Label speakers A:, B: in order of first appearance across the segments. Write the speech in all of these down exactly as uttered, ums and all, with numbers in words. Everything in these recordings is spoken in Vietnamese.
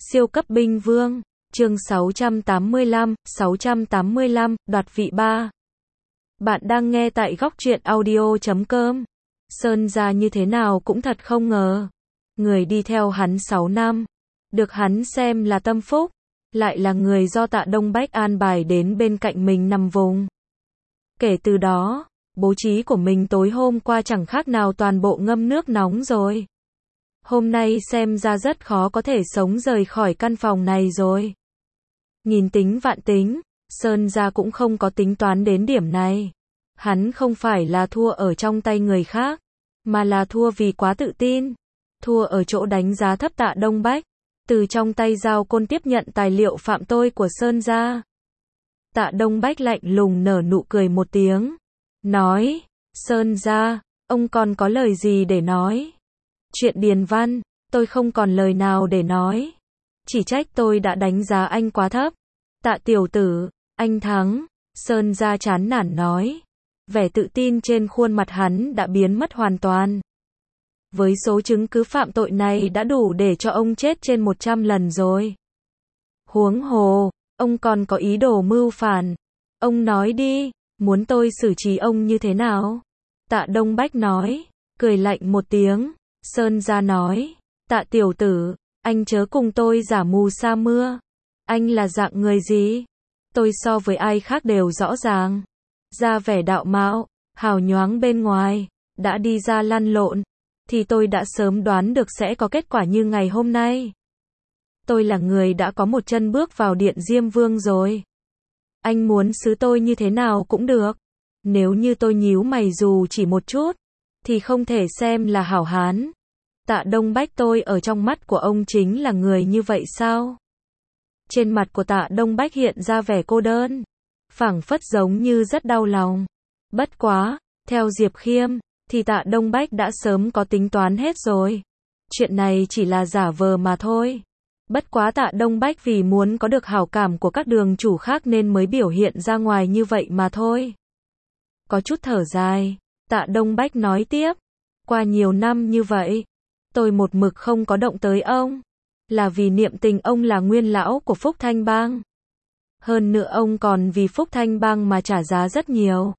A: Siêu cấp binh vương, chương sáu trăm tám mươi lăm, sáu trăm tám mươi lăm, đoạt vị ba. Bạn đang nghe tại góc truyện audio chấm com. Sơn gia như thế nào cũng thật không ngờ. Người đi theo hắn sáu năm, được hắn xem là tâm phúc, lại là người do Tạ Đông Bách an bài đến bên cạnh mình nằm vùng. Kể từ đó, bố trí của mình tối hôm qua chẳng khác nào toàn bộ ngâm nước nóng rồi. Hôm nay xem ra rất khó có thể sống rời khỏi căn phòng này rồi. Nghìn tính vạn tính, Sơn gia cũng không có tính toán đến điểm này. Hắn không phải là thua ở trong tay người khác, mà là thua vì quá tự tin. Thua ở chỗ đánh giá thấp Tạ Đông Bách, từ trong tay Giao Côn tiếp nhận tài liệu phạm tội của Sơn gia. Tạ Đông Bách lạnh lùng nở nụ cười một tiếng, nói, Sơn gia, ông còn có lời gì để nói? Chuyện điền văn, tôi không còn lời nào để nói. Chỉ trách tôi đã đánh giá anh quá thấp. Tạ tiểu tử, anh thắng. Sơn gia chán nản nói. Vẻ tự tin trên khuôn mặt hắn đã biến mất hoàn toàn. Với số chứng cứ phạm tội này đã đủ để cho ông chết trên một trăm lần rồi. Huống hồ, ông còn có ý đồ mưu phản. Ông nói đi, muốn tôi xử trí ông như thế nào? Tạ Đông Bách nói, cười lạnh một tiếng. Sơn gia nói, Tạ tiểu tử, anh chớ cùng tôi giả mù sa mưa. Anh là dạng người gì? Tôi so với ai khác đều rõ ràng. Ra vẻ đạo mạo, hào nhoáng bên ngoài, đã đi ra lăn lộn, thì tôi đã sớm đoán được sẽ có kết quả như ngày hôm nay. Tôi là người đã có một chân bước vào điện Diêm Vương rồi. Anh muốn xứ tôi như thế nào cũng được. Nếu như tôi nhíu mày dù chỉ một chút, thì không thể xem là hảo hán. Tạ Đông Bách tôi ở trong mắt của ông chính là người như vậy sao? Trên mặt của Tạ Đông Bách hiện ra vẻ cô đơn, phảng phất giống như rất đau lòng. Bất quá, theo Diệp Khiêm, thì Tạ Đông Bách đã sớm có tính toán hết rồi. Chuyện này chỉ là giả vờ mà thôi. Bất quá Tạ Đông Bách vì muốn có được hảo cảm của các đường chủ khác nên mới biểu hiện ra ngoài như vậy mà thôi. Có chút thở dài, Tạ Đông Bách nói tiếp, qua nhiều năm như vậy, tôi một mực không có động tới ông, là vì niệm tình ông là nguyên lão của Phúc Thanh Bang. Hơn nữa ông còn vì Phúc Thanh Bang mà trả giá rất nhiều.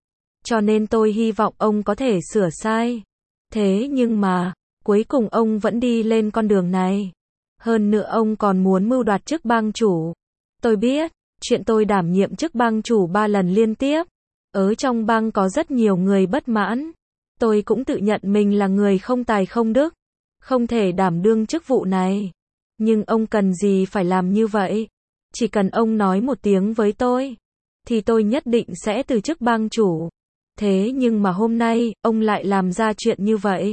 A: Cho nên tôi hy vọng ông có thể sửa sai. Thế nhưng mà, cuối cùng ông vẫn đi lên con đường này. Hơn nữa ông còn muốn mưu đoạt chức bang chủ. Tôi biết, chuyện tôi đảm nhiệm chức bang chủ ba lần liên tiếp. Ở trong bang có rất nhiều người bất mãn. Tôi cũng tự nhận mình là người không tài không đức, không thể đảm đương chức vụ này. Nhưng ông cần gì phải làm như vậy? Chỉ cần ông nói một tiếng với tôi, thì tôi nhất định sẽ từ chức bang chủ. Thế nhưng mà hôm nay, ông lại làm ra chuyện như vậy.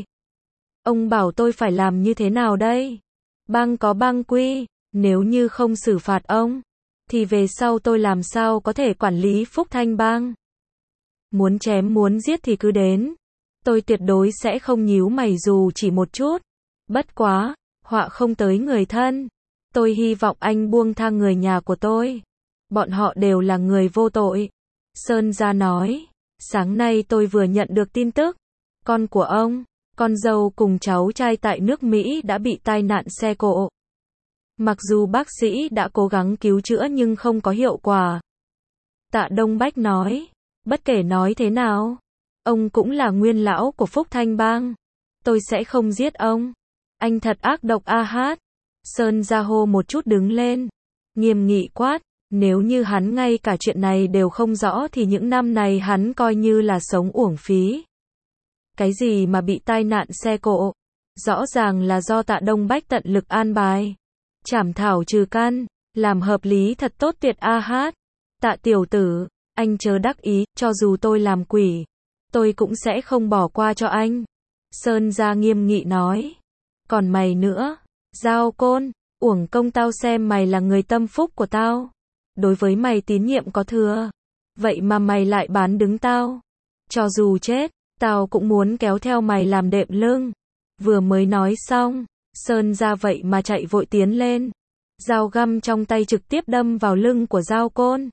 A: Ông bảo tôi phải làm như thế nào đây? Bang có bang quy, nếu như không xử phạt ông, thì về sau tôi làm sao có thể quản lý Phúc Thanh Bang? Muốn chém muốn giết thì cứ đến. Tôi tuyệt đối sẽ không nhíu mày dù chỉ một chút. Bất quá, họa không tới người thân. Tôi hy vọng anh buông tha người nhà của tôi. Bọn họ đều là người vô tội. Sơn gia nói, sáng nay tôi vừa nhận được tin tức. Con của ông, con dâu cùng cháu trai tại nước Mỹ đã bị tai nạn xe cộ. Mặc dù bác sĩ đã cố gắng cứu chữa nhưng không có hiệu quả. Tạ Đông Bách nói, bất kể nói thế nào, ông cũng là nguyên lão của Phúc Thanh Bang. Tôi sẽ không giết ông. Anh thật ác độc a hát. Sơn gia hô một chút đứng lên, nghiêm nghị quát, nếu như hắn ngay cả chuyện này đều không rõ thì những năm này hắn coi như là sống uổng phí. Cái gì mà bị tai nạn xe cộ? Rõ ràng là do Tạ Đông Bách tận lực an bài. Trảm thảo trừ căn, làm hợp lý thật tốt tuyệt a hát. Tạ tiểu tử, anh chớ đắc ý, cho dù tôi làm quỷ, tôi cũng sẽ không bỏ qua cho anh. Sơn gia nghiêm nghị nói. Còn mày nữa, Giao Côn, uổng công tao xem mày là người tâm phúc của tao. Đối với mày tín nhiệm có thừa. Vậy mà mày lại bán đứng tao. Cho dù chết, tao cũng muốn kéo theo mày làm đệm lưng. Vừa mới nói xong, Sơn gia vậy mà chạy vội tiến lên. Dao găm trong tay trực tiếp đâm vào lưng của Giao Côn.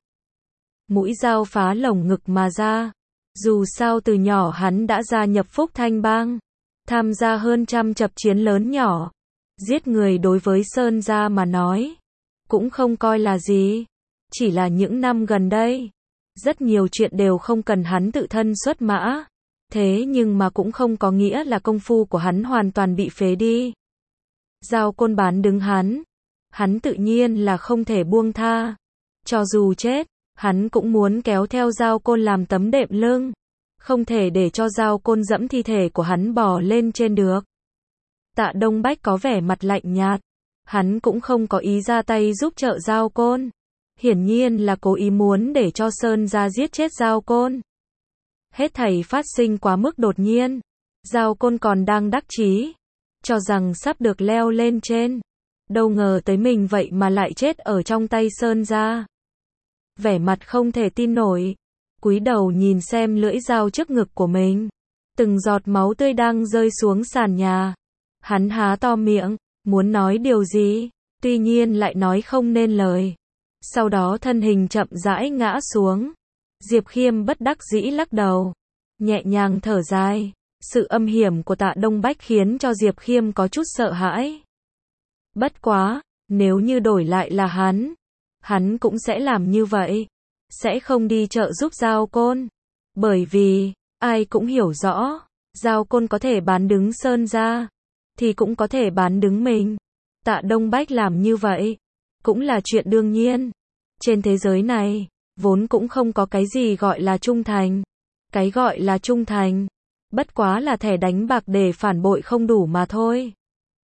A: Mũi dao phá lồng ngực mà ra. Dù sao từ nhỏ hắn đã gia nhập Phúc Thanh Bang, tham gia hơn trăm trận chiến lớn nhỏ. Giết người đối với Sơn gia mà nói, cũng không coi là gì. Chỉ là những năm gần đây, rất nhiều chuyện đều không cần hắn tự thân xuất mã. Thế nhưng mà cũng không có nghĩa là công phu của hắn hoàn toàn bị phế đi. Giao Côn bán đứng hắn, hắn tự nhiên là không thể buông tha. Cho dù chết, hắn cũng muốn kéo theo Giao Côn làm tấm đệm lưng. Không thể để cho Giao Côn dẫm thi thể của hắn bò lên trên được. Tạ Đông Bách có vẻ mặt lạnh nhạt. Hắn cũng không có ý ra tay giúp trợ Giao Côn. Hiển nhiên là cố ý muốn để cho Sơn gia giết chết Giao Côn. Hết thảy phát sinh quá mức đột nhiên. Giao Côn còn đang đắc chí, cho rằng sắp được leo lên trên. Đâu ngờ tới mình vậy mà lại chết ở trong tay Sơn gia. Vẻ mặt không thể tin nổi. Cúi đầu nhìn xem lưỡi dao trước ngực của mình. Từng giọt máu tươi đang rơi xuống sàn nhà. Hắn há to miệng, muốn nói điều gì, tuy nhiên lại nói không nên lời. Sau đó thân hình chậm rãi ngã xuống. Diệp Khiêm bất đắc dĩ lắc đầu, nhẹ nhàng thở dài. Sự âm hiểm của Tạ Đông Bách khiến cho Diệp Khiêm có chút sợ hãi. Bất quá, nếu như đổi lại là hắn, hắn cũng sẽ làm như vậy. Sẽ không đi trợ giúp Giao Côn. Bởi vì, ai cũng hiểu rõ, Giao Côn có thể bán đứng Sơn gia, thì cũng có thể bán đứng mình. Tạ Đông Bách làm như vậy, cũng là chuyện đương nhiên. Trên thế giới này, vốn cũng không có cái gì gọi là trung thành. Cái gọi là trung thành, bất quá là thẻ đánh bạc để phản bội không đủ mà thôi.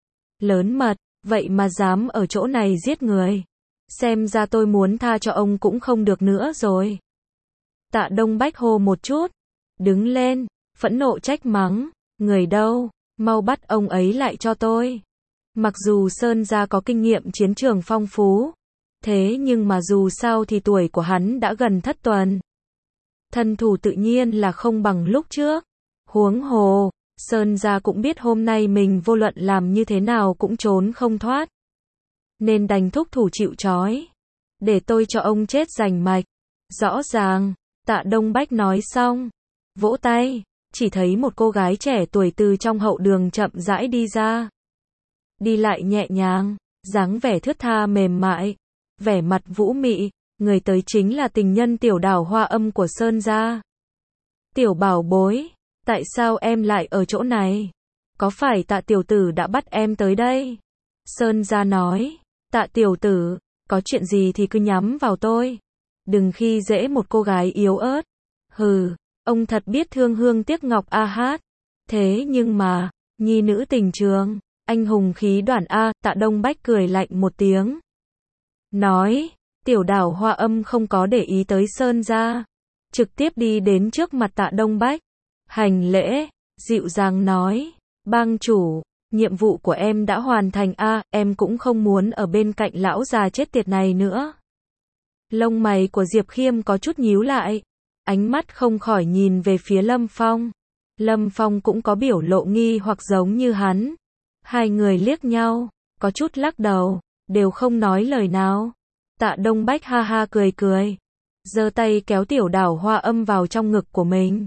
A: Lớn mật, vậy mà dám ở chỗ này giết người. Xem ra tôi muốn tha cho ông cũng không được nữa rồi. Tạ Đông Bách hô một chút, đứng lên, phẫn nộ trách mắng, người đâu, mau bắt ông ấy lại cho tôi. Mặc dù Sơn gia có kinh nghiệm chiến trường phong phú, thế nhưng mà dù sao thì tuổi của hắn đã gần thất tuần. Thân thủ tự nhiên là không bằng lúc trước. Huống hồ, Sơn gia cũng biết hôm nay mình vô luận làm như thế nào cũng trốn không thoát. Nên đành thúc thủ chịu trói. Để tôi cho ông chết rành mạch. Rõ ràng, Tạ Đông Bách nói xong, vỗ tay, chỉ thấy một cô gái trẻ tuổi từ trong hậu đường chậm rãi đi ra. Đi lại nhẹ nhàng, dáng vẻ thướt tha mềm mại, vẻ mặt vũ mị, người tới chính là tình nhân Tiểu Đào Hoa Âm của Sơn gia. Tiểu bảo bối, tại sao em lại ở chỗ này? Có phải Tạ tiểu tử đã bắt em tới đây? Sơn gia nói, Tạ tiểu tử, có chuyện gì thì cứ nhắm vào tôi. Đừng khi dễ một cô gái yếu ớt. Hừ, ông thật biết thương hương tiếc ngọc a hát. Thế nhưng mà, nhi nữ tình trường, anh hùng khí đoạn a. Tạ Đông Bách cười lạnh một tiếng. Nói, Tiểu Đào Hoa Âm không có để ý tới Sơn gia. Trực tiếp đi đến trước mặt Tạ Đông Bách. Hành lễ, dịu dàng nói, bang chủ, nhiệm vụ của em đã hoàn thành a, em cũng không muốn ở bên cạnh lão già chết tiệt này nữa. Lông mày của Diệp Khiêm có chút nhíu lại, ánh mắt không khỏi nhìn về phía Lâm Phong. Lâm Phong cũng có biểu lộ nghi hoặc giống như hắn. Hai người liếc nhau, có chút lắc đầu, đều không nói lời nào. Tạ Đông Bách ha ha cười cười, giơ tay kéo Tiểu Đào Hoa Âm vào trong ngực của mình.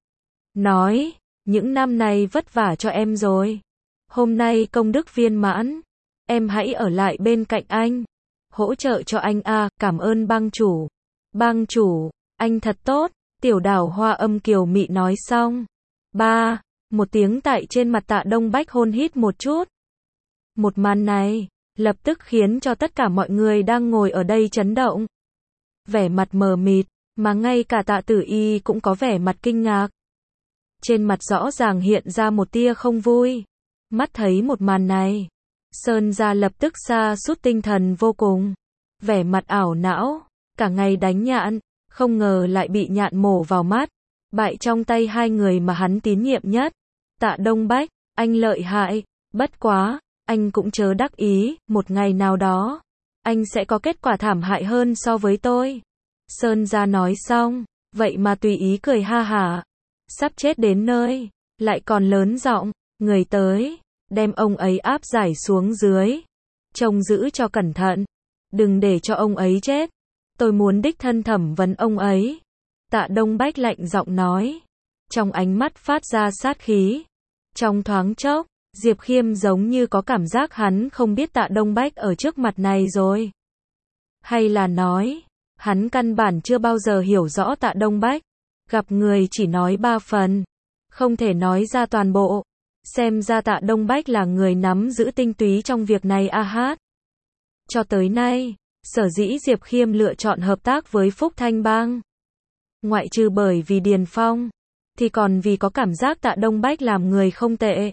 A: Nói, những năm này vất vả cho em rồi. Hôm nay công đức viên mãn, em hãy ở lại bên cạnh anh, hỗ trợ cho anh a, cảm ơn bang chủ. Bang chủ, anh thật tốt, Tiểu Đào Hoa Âm kiều mị nói xong. Ba, một tiếng tại trên mặt Tạ Đông Bách hôn hít một chút. Một màn này, lập tức khiến cho tất cả mọi người đang ngồi ở đây chấn động. Vẻ mặt mờ mịt, mà ngay cả Tạ Tử Y cũng có vẻ mặt kinh ngạc. Trên mặt rõ ràng hiện ra một tia không vui. Mắt thấy một màn này, Sơn gia lập tức sa sút tinh thần vô cùng. Vẻ mặt ảo não, cả ngày đánh nhạn, không ngờ lại bị nhạn mổ vào mắt. Bại trong tay hai người mà hắn tín nhiệm nhất. Tạ Đông Bách, anh lợi hại, bất quá, anh cũng chớ đắc ý, một ngày nào đó, anh sẽ có kết quả thảm hại hơn so với tôi. Sơn gia nói xong, vậy mà tùy ý cười ha hả. Sắp chết đến nơi, lại còn lớn giọng, người tới, đem ông ấy áp giải xuống dưới. Trông giữ cho cẩn thận, đừng để cho ông ấy chết. Tôi muốn đích thân thẩm vấn ông ấy. Tạ Đông Bách lạnh giọng nói, trong ánh mắt phát ra sát khí. Trong thoáng chốc, Diệp Khiêm giống như có cảm giác hắn không biết Tạ Đông Bách ở trước mặt này rồi. Hay là nói, hắn căn bản chưa bao giờ hiểu rõ Tạ Đông Bách. Gặp người chỉ nói ba phần, không thể nói ra toàn bộ. Xem ra Tạ Đông Bách là người nắm giữ tinh túy trong việc này a hát. Cho tới nay, sở dĩ Diệp Khiêm lựa chọn hợp tác với Phúc Thanh Bang, ngoại trừ bởi vì Điền Phong, thì còn vì có cảm giác Tạ Đông Bách làm người không tệ.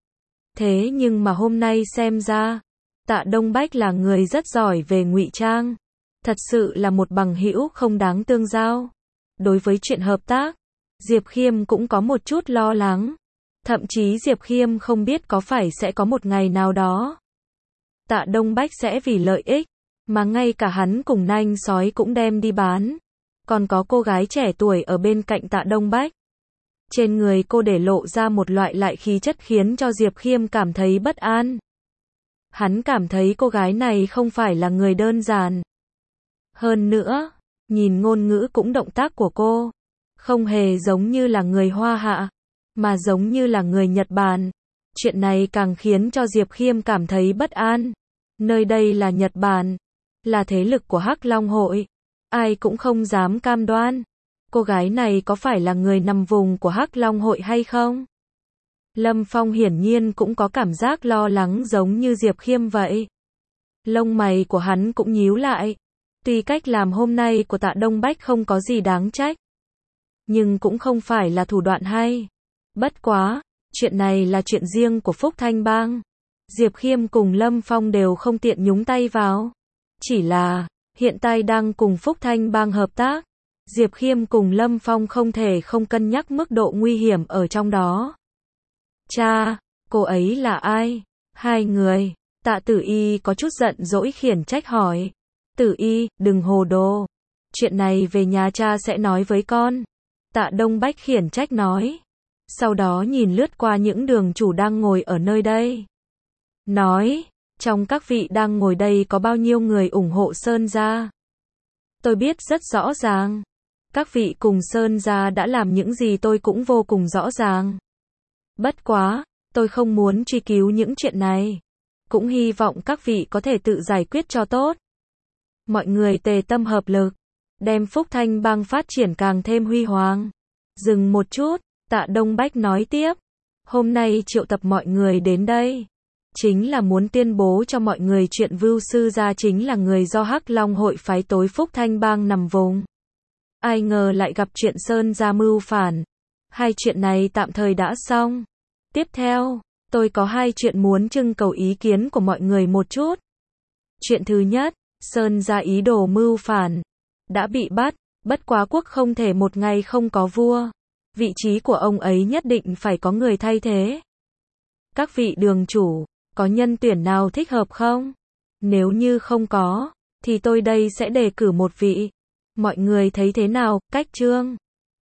A: Thế nhưng mà hôm nay xem ra, Tạ Đông Bách là người rất giỏi về ngụy trang, thật sự là một bằng hữu không đáng tương giao. Đối với chuyện hợp tác, Diệp Khiêm cũng có một chút lo lắng. Thậm chí Diệp Khiêm không biết có phải sẽ có một ngày nào đó Tạ Đông Bách sẽ vì lợi ích mà ngay cả hắn cùng nanh sói cũng đem đi bán. Còn có cô gái trẻ tuổi ở bên cạnh Tạ Đông Bách. Trên người cô để lộ ra một loại lại khí chất khiến cho Diệp Khiêm cảm thấy bất an. Hắn cảm thấy cô gái này không phải là người đơn giản. Hơn nữa, nhìn ngôn ngữ cũng động tác của cô, không hề giống như là người Hoa Hạ, mà giống như là người Nhật Bản. Chuyện này càng khiến cho Diệp Khiêm cảm thấy bất an. Nơi đây là Nhật Bản, là thế lực của Hắc Long Hội. Ai cũng không dám cam đoan cô gái này có phải là người nằm vùng của Hắc Long Hội hay không. Lâm Phong hiển nhiên cũng có cảm giác lo lắng giống như Diệp Khiêm vậy. Lông mày của hắn cũng nhíu lại. Tuy cách làm hôm nay của Tạ Đông Bách không có gì đáng trách, nhưng cũng không phải là thủ đoạn hay. Bất quá, chuyện này là chuyện riêng của Phúc Thanh Bang. Diệp Khiêm cùng Lâm Phong đều không tiện nhúng tay vào. Chỉ là, hiện tại đang cùng Phúc Thanh Bang hợp tác. Diệp Khiêm cùng Lâm Phong không thể không cân nhắc mức độ nguy hiểm ở trong đó. Cha, cô ấy là ai? Hai người. Tạ Tử Y có chút giận dỗi khiển trách hỏi. Tử Y, đừng hồ đồ. Chuyện này về nhà cha sẽ nói với con. Tạ Đông Bách khiển trách nói. Sau đó nhìn lướt qua những đường chủ đang ngồi ở nơi đây. Nói, trong các vị đang ngồi đây có bao nhiêu người ủng hộ Sơn gia? Tôi biết rất rõ ràng. Các vị cùng Sơn gia đã làm những gì tôi cũng vô cùng rõ ràng. Bất quá, tôi không muốn truy cứu những chuyện này. Cũng hy vọng các vị có thể tự giải quyết cho tốt. Mọi người tề tâm hợp lực, đem Phúc Thanh Bang phát triển càng thêm huy hoàng. Dừng một chút, Tạ Đông Bách nói tiếp. Hôm nay triệu tập mọi người đến đây, chính là muốn tuyên bố cho mọi người chuyện Vưu Sư gia chính là người do Hắc Long Hội phái tối Phúc Thanh Bang nằm vùng. Ai ngờ lại gặp chuyện Sơn gia mưu phản. Hai chuyện này tạm thời đã xong. Tiếp theo, tôi có hai chuyện muốn trưng cầu ý kiến của mọi người một chút. Chuyện thứ nhất, Sơn gia ý đồ mưu phản đã bị bắt, bất quá quốc không thể một ngày không có vua. Vị trí của ông ấy nhất định phải có người thay thế. Các vị đường chủ, có nhân tuyển nào thích hợp không? Nếu như không có, thì tôi đây sẽ đề cử một vị. Mọi người thấy thế nào? Cách Trương